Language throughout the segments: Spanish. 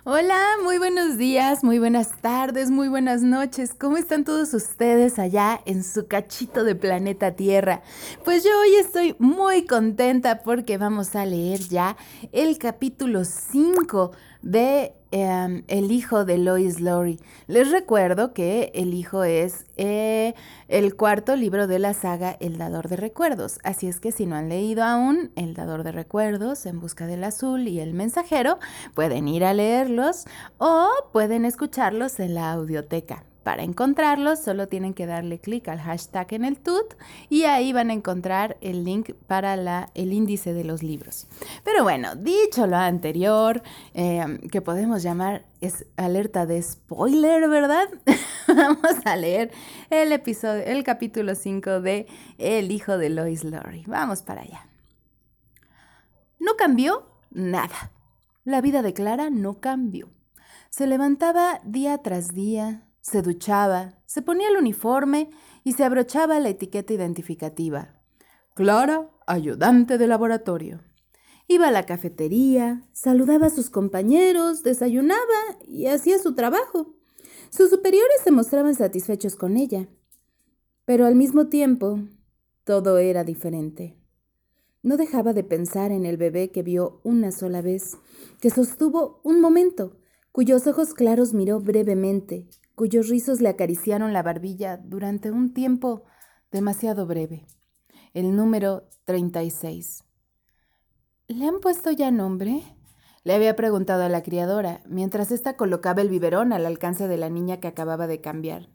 Hola, muy buenos días, muy buenas tardes, muy buenas noches. ¿Cómo están todos ustedes allá en su cachito de planeta Tierra? Pues yo hoy estoy muy contenta porque vamos a leer ya el capítulo 5 de El hijo de Lois Lowry. Les recuerdo que El hijo es el cuarto libro de la saga El dador de recuerdos. Así es que si no han leído aún El dador de recuerdos, En busca del azul y El mensajero, pueden ir a leerlos o pueden escucharlos en la audioteca. Para encontrarlos, solo tienen que darle clic al hashtag en el tut y ahí van a encontrar el link para el índice de los libros. Pero bueno, dicho lo anterior, que podemos llamar es alerta de spoiler, ¿verdad? Vamos a leer el capítulo 5 de El hijo de Lois Lowry. Vamos para allá. No cambió nada. La vida de Clara no cambió. Se levantaba día tras día, se duchaba, se ponía el uniforme y se abrochaba la etiqueta identificativa. Clara, ayudante de laboratorio. Iba a la cafetería, saludaba a sus compañeros, desayunaba y hacía su trabajo. Sus superiores se mostraban satisfechos con ella. Pero al mismo tiempo, todo era diferente. No dejaba de pensar en el bebé que vio una sola vez, que sostuvo un momento, cuyos ojos claros miró brevemente, cuyos rizos le acariciaron la barbilla durante un tiempo demasiado breve. El número 36. ¿Le han puesto ya nombre? Le había preguntado a la criadora, mientras ésta colocaba el biberón al alcance de la niña que acababa de cambiar.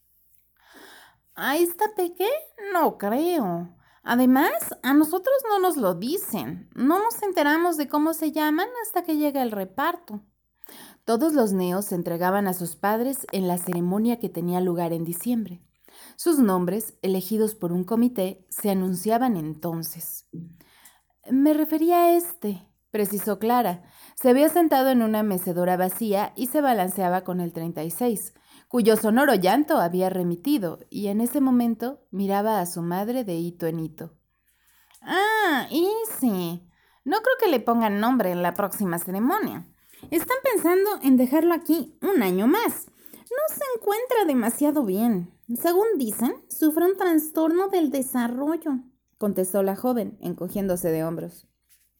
¿A esta peque? No creo. Además, a nosotros no nos lo dicen. No nos enteramos de cómo se llaman hasta que llega el reparto. Todos los neos se entregaban a sus padres en la ceremonia que tenía lugar en diciembre. Sus nombres, elegidos por un comité, se anunciaban entonces. Me refería a este, precisó Clara. Se había sentado en una mecedora vacía y se balanceaba con el 36, cuyo sonoro llanto había remitido, y en ese momento miraba a su madre de hito en hito. Ah, Easy. No creo que le pongan nombre en la próxima ceremonia. Están pensando en dejarlo aquí un año más. No se encuentra demasiado bien. Según dicen, sufre un trastorno del desarrollo, contestó la joven, encogiéndose de hombros.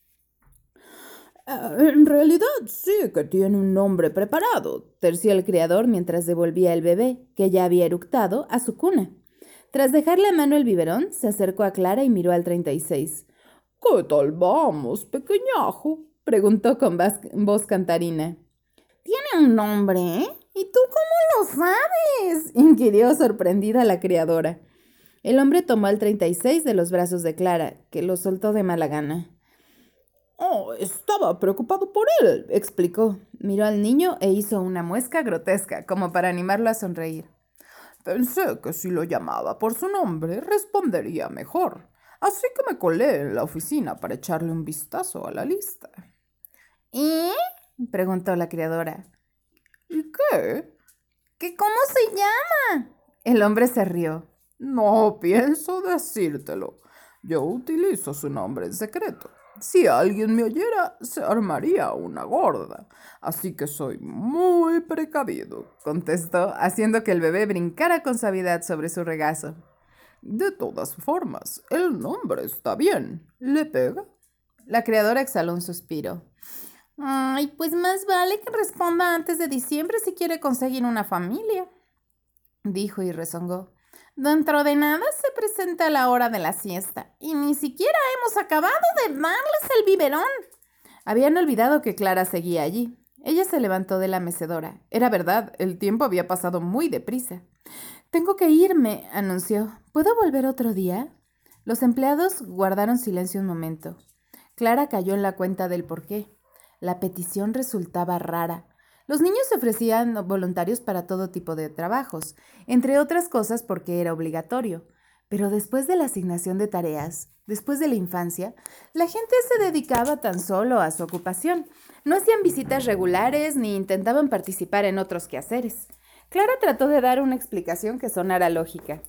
En realidad sí que tiene un nombre preparado, terció el criador mientras devolvía el bebé, que ya había eructado, a su cuna. Tras dejarle a mano el biberón, se acercó a Clara y miró al 36. ¿Qué tal vamos, pequeñajo? Preguntó con voz cantarina. Tiene un nombre, ¿eh? ¿Y tú cómo lo sabes? Inquirió sorprendida la criadora. El hombre tomó al 36 de los brazos de Clara, que lo soltó de mala gana. Oh, estaba preocupado por él, explicó. Miró al niño e hizo una mueca grotesca, como para animarlo a sonreír. Pensé que si lo llamaba por su nombre, respondería mejor. Así que me colé en la oficina para echarle un vistazo a la lista. ¿Y? Preguntó la criadora. ¿Y qué? ¿Qué cómo se llama? El hombre se rió. No pienso decírtelo. Yo utilizo su nombre en secreto. Si alguien me oyera, se armaría una gorda. Así que soy muy precavido, contestó, haciendo que el bebé brincara con suavidad sobre su regazo. De todas formas, el nombre está bien. ¿Le pega? La criadora exhaló un suspiro. Ay, pues más vale que responda antes de diciembre si quiere conseguir una familia, dijo y rezongó. Dentro de nada se presenta la hora de la siesta y ni siquiera hemos acabado de darles el biberón. Habían olvidado que Clara seguía allí. Ella se levantó de la mecedora. Era verdad, el tiempo había pasado muy deprisa. Tengo que irme, anunció. ¿Puedo volver otro día? Los empleados guardaron silencio un momento. Clara cayó en la cuenta del porqué. La petición resultaba rara. Los niños se ofrecían voluntarios para todo tipo de trabajos, entre otras cosas porque era obligatorio. Pero después de la asignación de tareas, después de la infancia, la gente se dedicaba tan solo a su ocupación. No hacían visitas regulares ni intentaban participar en otros quehaceres. Clara trató de dar una explicación que sonara lógica.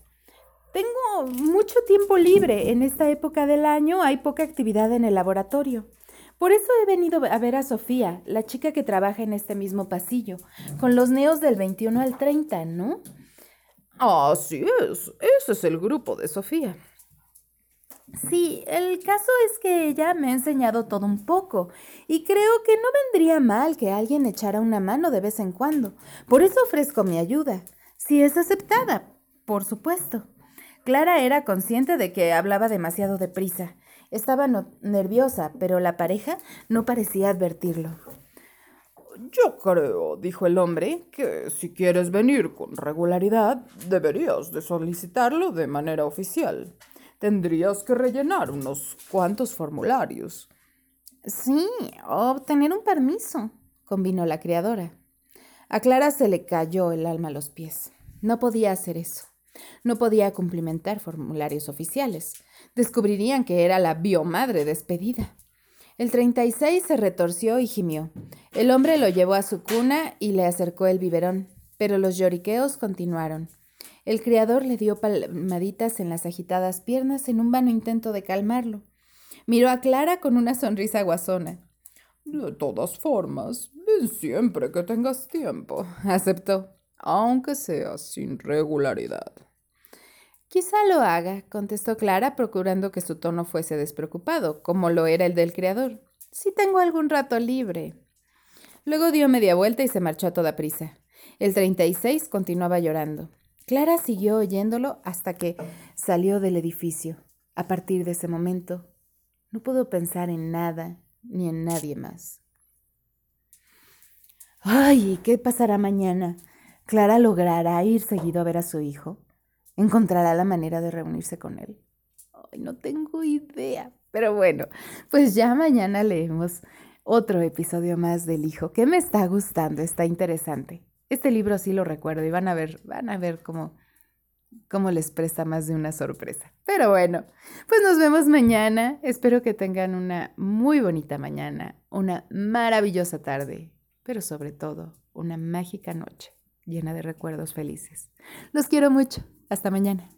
Tengo mucho tiempo libre. En esta época del año hay poca actividad en el laboratorio. Por eso he venido a ver a Sofía, la chica que trabaja en este mismo pasillo, con los neos del 21 al 30, ¿no? Así es, ese es el grupo de Sofía. Sí, el caso es que ella me ha enseñado todo un poco y creo que no vendría mal que alguien echara una mano de vez en cuando. Por eso ofrezco mi ayuda, si es aceptada, por supuesto. Clara era consciente de que hablaba demasiado deprisa. Estaba nerviosa, pero la pareja no parecía advertirlo. Yo creo, dijo el hombre, que si quieres venir con regularidad, deberías de solicitarlo de manera oficial. Tendrías que rellenar unos cuantos formularios. Sí, obtener un permiso, convino la criadora. A Clara se le cayó el alma a los pies. No podía hacer eso. No podía cumplimentar formularios oficiales. Descubrirían que era la biomadre despedida. El 36 se retorció y gimió. El hombre lo llevó a su cuna y le acercó el biberón, pero los lloriqueos continuaron. El criador le dio palmaditas en las agitadas piernas en un vano intento de calmarlo. Miró a Clara con una sonrisa guasona. De todas formas, ven siempre que tengas tiempo, aceptó, aunque sea sin regularidad. Quizá lo haga, contestó Clara, procurando que su tono fuese despreocupado, como lo era el del criador. Si tengo algún rato libre. Luego dio media vuelta y se marchó a toda prisa. El 36 continuaba llorando. Clara siguió oyéndolo hasta que salió del edificio. A partir de ese momento, no pudo pensar en nada ni en nadie más. ¡Ay! ¿Qué pasará mañana? ¿Clara logrará ir seguido a ver a su hijo? ¿Encontrará la manera de reunirse con él? Ay, no tengo idea. Pero bueno, pues ya mañana leemos otro episodio más del hijo, que me está gustando, está interesante. Este libro sí lo recuerdo y van a ver cómo les presta más de una sorpresa. Pero bueno, pues nos vemos mañana. Espero que tengan una muy bonita mañana, una maravillosa tarde, pero sobre todo una mágica noche llena de recuerdos felices. Los quiero mucho. Hasta mañana.